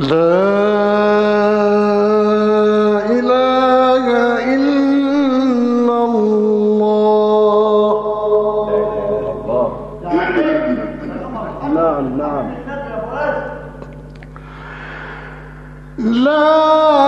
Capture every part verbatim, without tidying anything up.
إله إلا الله. نعم نعم. لا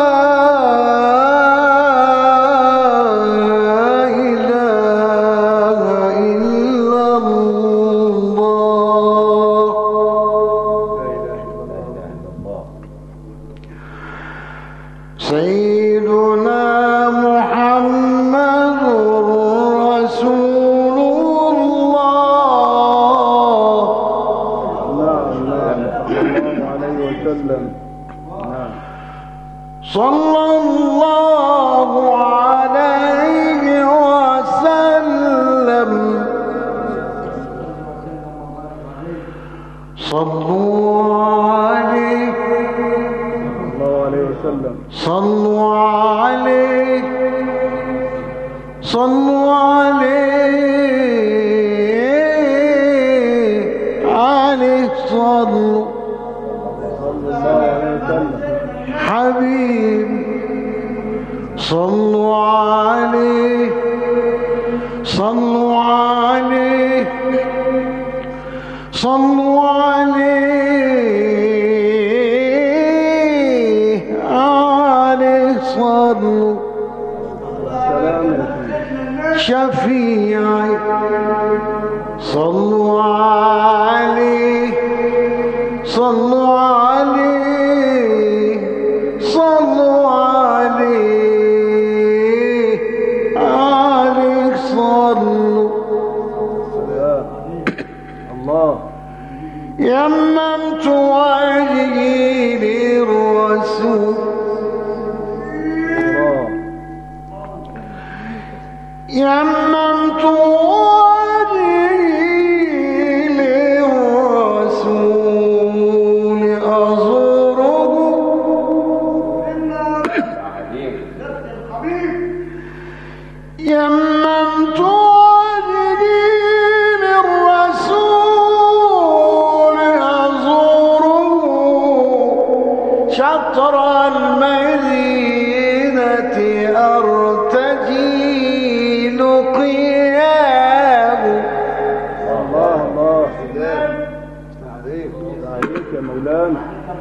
سيدنا محمد رسول الله. نعم نعم صلى الله عليه وسلم. نعم صلى الله عليه وسلم. صلوا عليه صلوا عليه صلوا عليه عليه صلوا حبيب. صلوا عليه صلوا عليه صلوا عليه صلوا شفيعي. صلوا عليه صلوا عليه صلوا عليه عليه صلوا. الله. يممت وجهي للرسول. يممت وجهي للرسول أزوره. يممت وجهي للرسول أزوره شطر المدينة أرتجي لقياه. الله الله عليك عليك يا مولانا.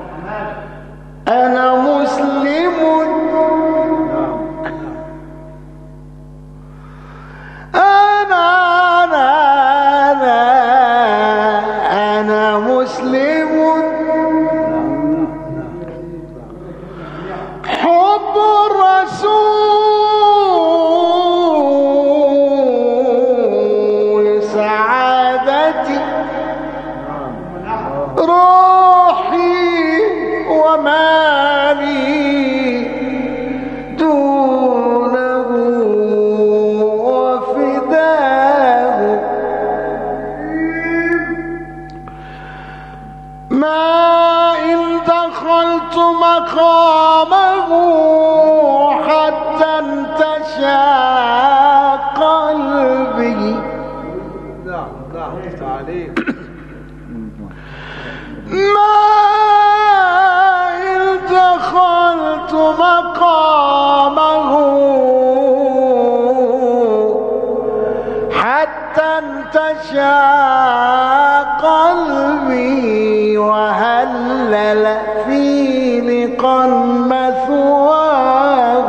أنا مسلم. أنا أنا أنا أنا مسلم. حب الرسول سعادتي روحي ومالي دونه وفداه. ما إن دخلت مقامه حتى انتشى قلبي. نعم نعم عليك. ما إن دخلت مقامه حتى انتشى قلبي وهلل في لقى مثواه.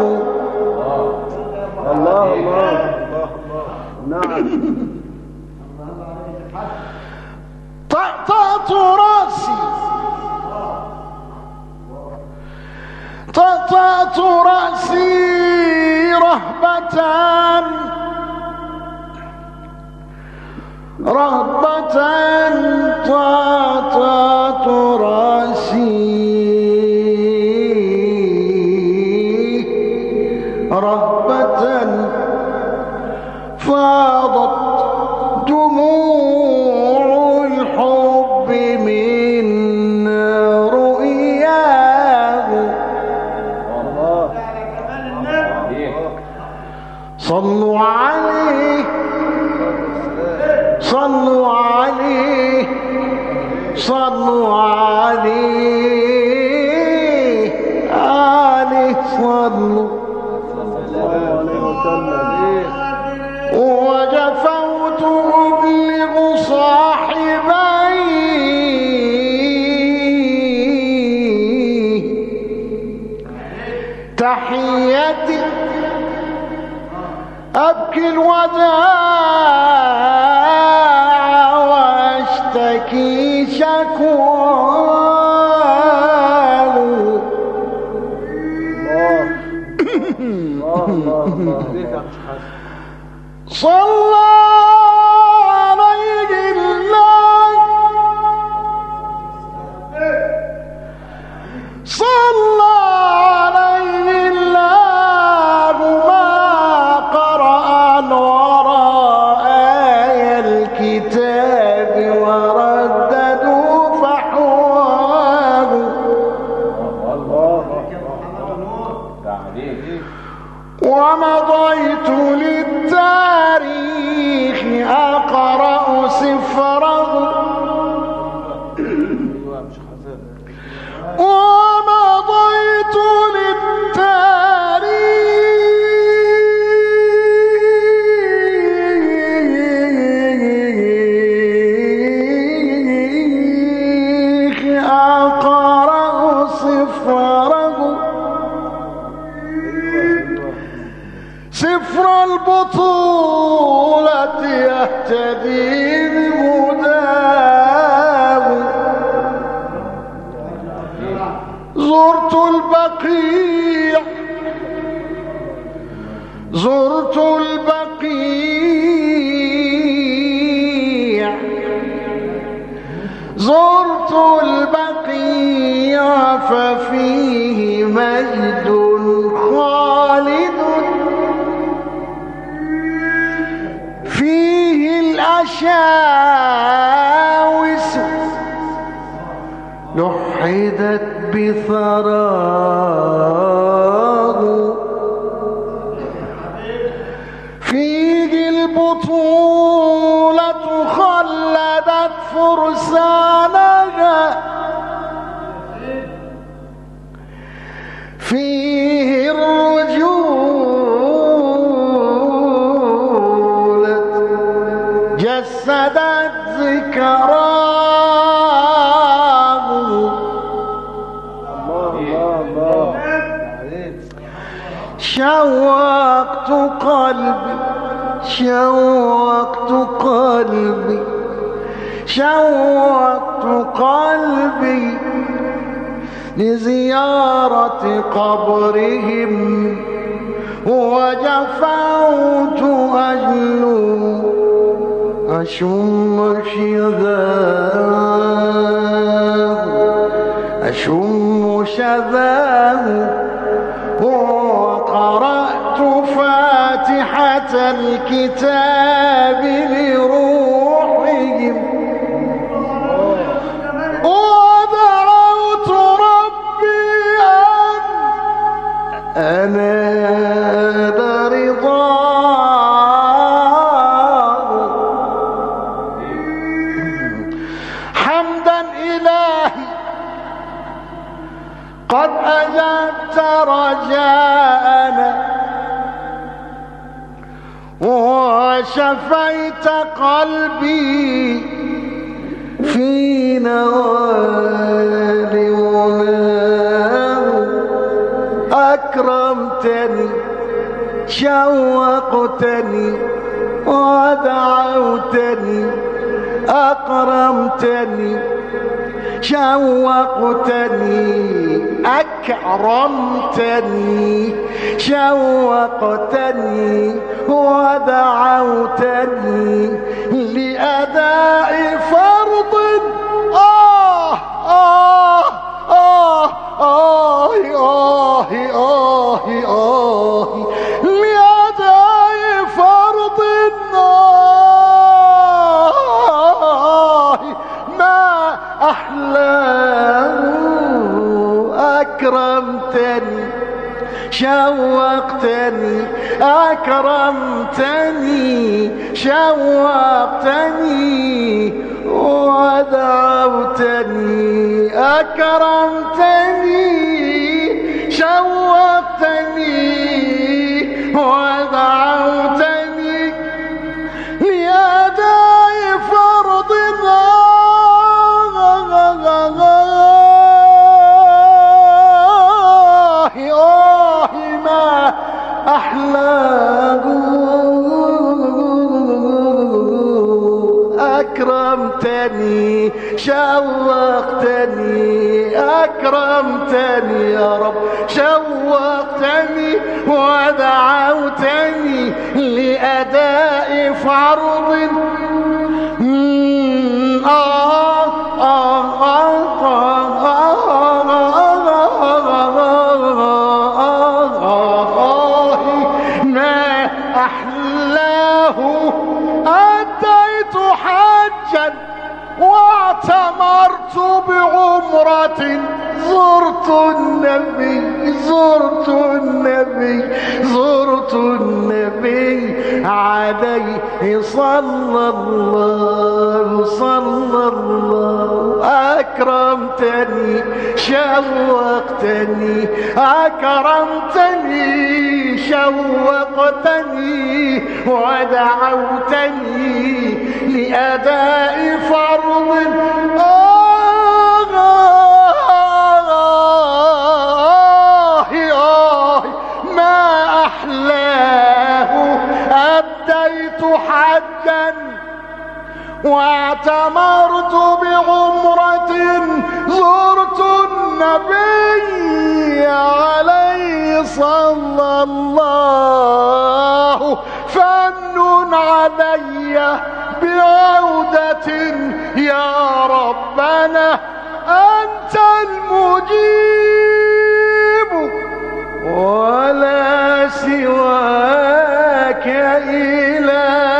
الله الله نعم. طأطأت رأسي طأطأت رأسي رهبة رهبة طأطأت رأسي رهبة فاضت دموع الحب من رؤياه. صلوا عليه صلوا عليه صلوا عليه أبكي الوداع وأشتكي شكواه. الله الله الله ليك يا أخي حسن. صلى عليه الله صلى عليه الله ما قرأ الوراء آي الكتاب ورددوا فحواه. الله ومضيت للتاريخ أقرأ سفره ومضيت للتاريخ أقرأ سفره سفر البطولة يهتدي بهداه. زرت البقيع زرت البقيع زرت البقيع ففيه مجد خالد فيه الأشاوس لحدت بثراه. فيه البطولة خلدت فرسانها فيه الرجولة جسدت ذكراه. شوقت قلبي شوقت قلبي شوقت قلبي لزيارة قبرهم وجفوت أجلو أشم شذاه أشم شذاه. وقرأت فاتحة الكتاب لروحهم ودعوت ربي أن أنال رضاه. حمدا إلهي قد أجبت رجاءنا وشفيت قلبي في نوال مناه. أكرمتني شوقتني ودعوتني أكرمتني شوقتني أكرمتني شوقتني ودعوتني لأداء فرض. آه آه آه آه آه آه آه لأداء فرض. آه ما أحلاه. أكرمتني شوقتني أكرمتني شوقتني ودعوتني أكرمتني شوقتني ودعوتني لأداء فرض. أحلاه أكرمتني شوقتني أكرمتني يا رب شوقتني ودعوتني لأداء فرض آه آه آه آه ما أحلاه أتيت حجا واعتمرت بعمرة زرت النبي زرت النبي زرت النبي عليه صلى الله صلى الله أكرمتني شوقتني أكرمتني شوقتني ودعوتني لأداء فرض آه آه آه ما أحلاه أديت حجا واعتمرت بعمرة زرت النبي عليه صلى الله فمن علي بعودة يا ربنا أنت المجيب ولا سواك إله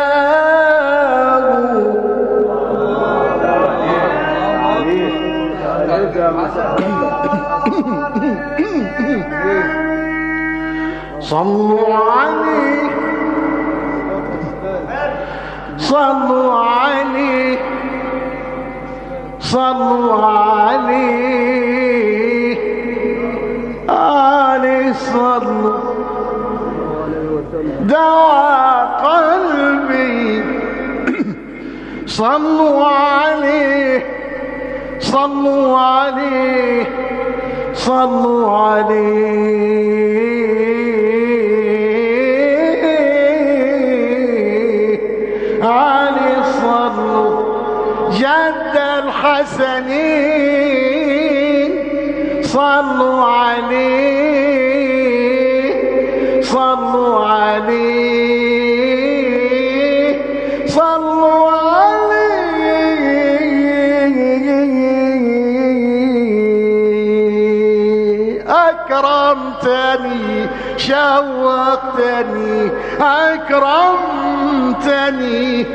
صلوا عليه صلوا عليه صلوا عليه عليه صلوا دعا قلبي صلوا عليه صلوا عليه صلوا عليه عليه صلوا جد الحسنين صلوا عليه صلوا عليه صلوا عليه أكرمتني شوقتني أكرمتني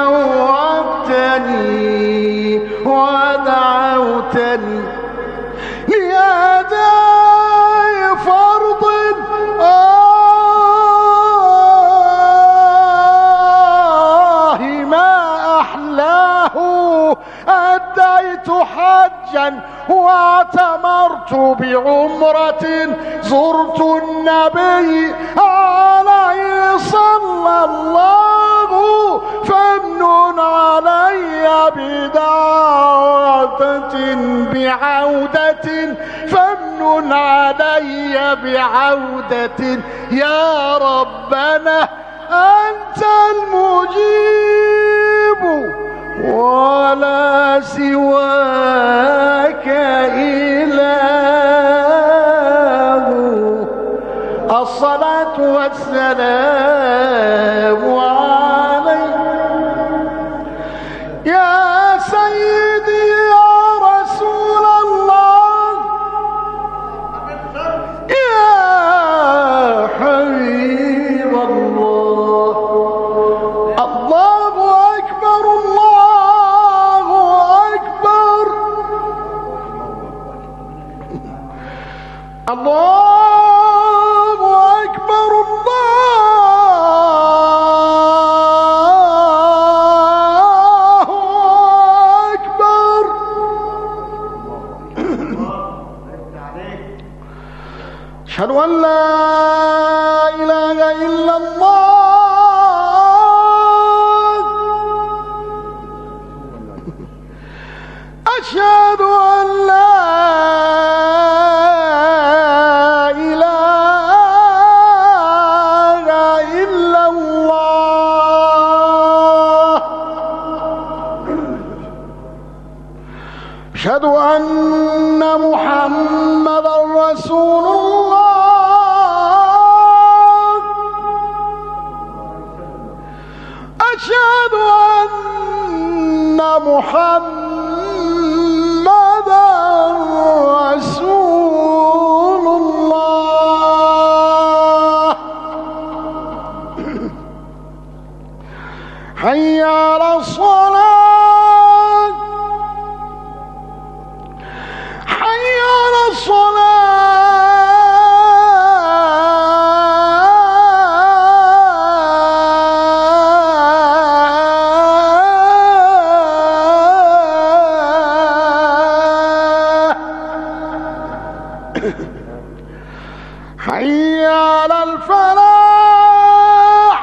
شوقتني ودعوتني لأداء فرض آه ما أحلاه أديت حجا واعتمرت بعمرة زرت النبي عليه صلى الله فمن علي بدعوة بعودة فمن علي بعودة يا ربنا أنت المجيب ولا سواك إله الصلاة والسلام عليك يا سيدي يا رسول الله يا حبيب الله الله أكبر الله أكبر الله أكبر الله أكبر أشهد أن لا إله إلا الله أشهد أن لا إله إلا الله أشهد أن محمدا رسول الله. أشهد أن محمدا رسول الله. حي على الصلاة، حي على الصلاة، حي على الفلاح،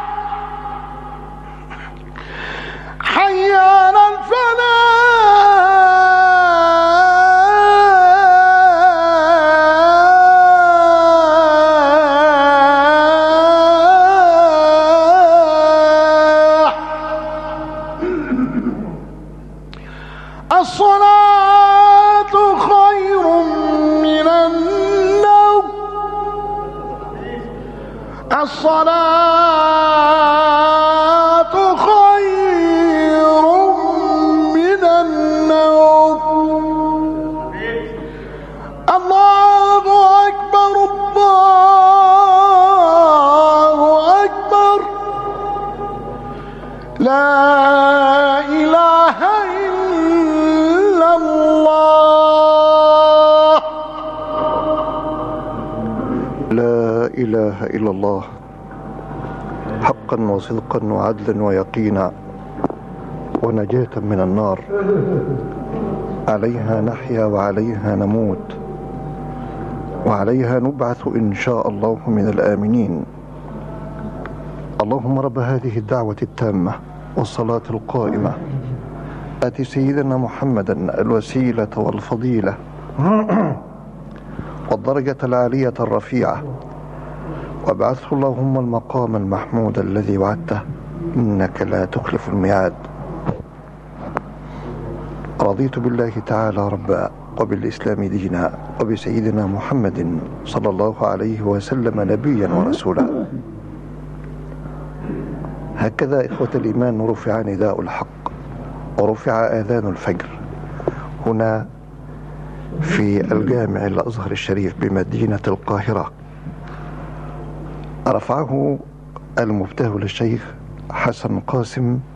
حي على الفلاح. الصلاة خير من النوم، الصلاة خير من النوم. الله أكبر، الله أكبر، لا إله إلا الله. لا إله إلا الله، حقا وصدقا وعدلا ويقينا ونجاة من النار. عليها نحيا وعليها نموت وعليها نبعث إن شاء الله من الآمنين. اللهم رب هذه الدعوة التامة والصلاة القائمة، آت سيدنا محمدا الوسيلة والفضيلة والدرجة العالية الرفيعة، وابعثه اللهم المقام المحمود الذي وعدته، إنك لا تخلف الميعاد. رضيت بالله تعالى ربا، وبالإسلام دينا، وبسيدنا محمد صلى الله عليه وسلم نبيا ورسولا. هكذا إخوة الإيمان رفع نداء الحق ورفع آذان الفجر هنا في الجامع الأزهر الشريف بمدينة القاهرة. رفعه المبتهل الشيخ حسن قاسم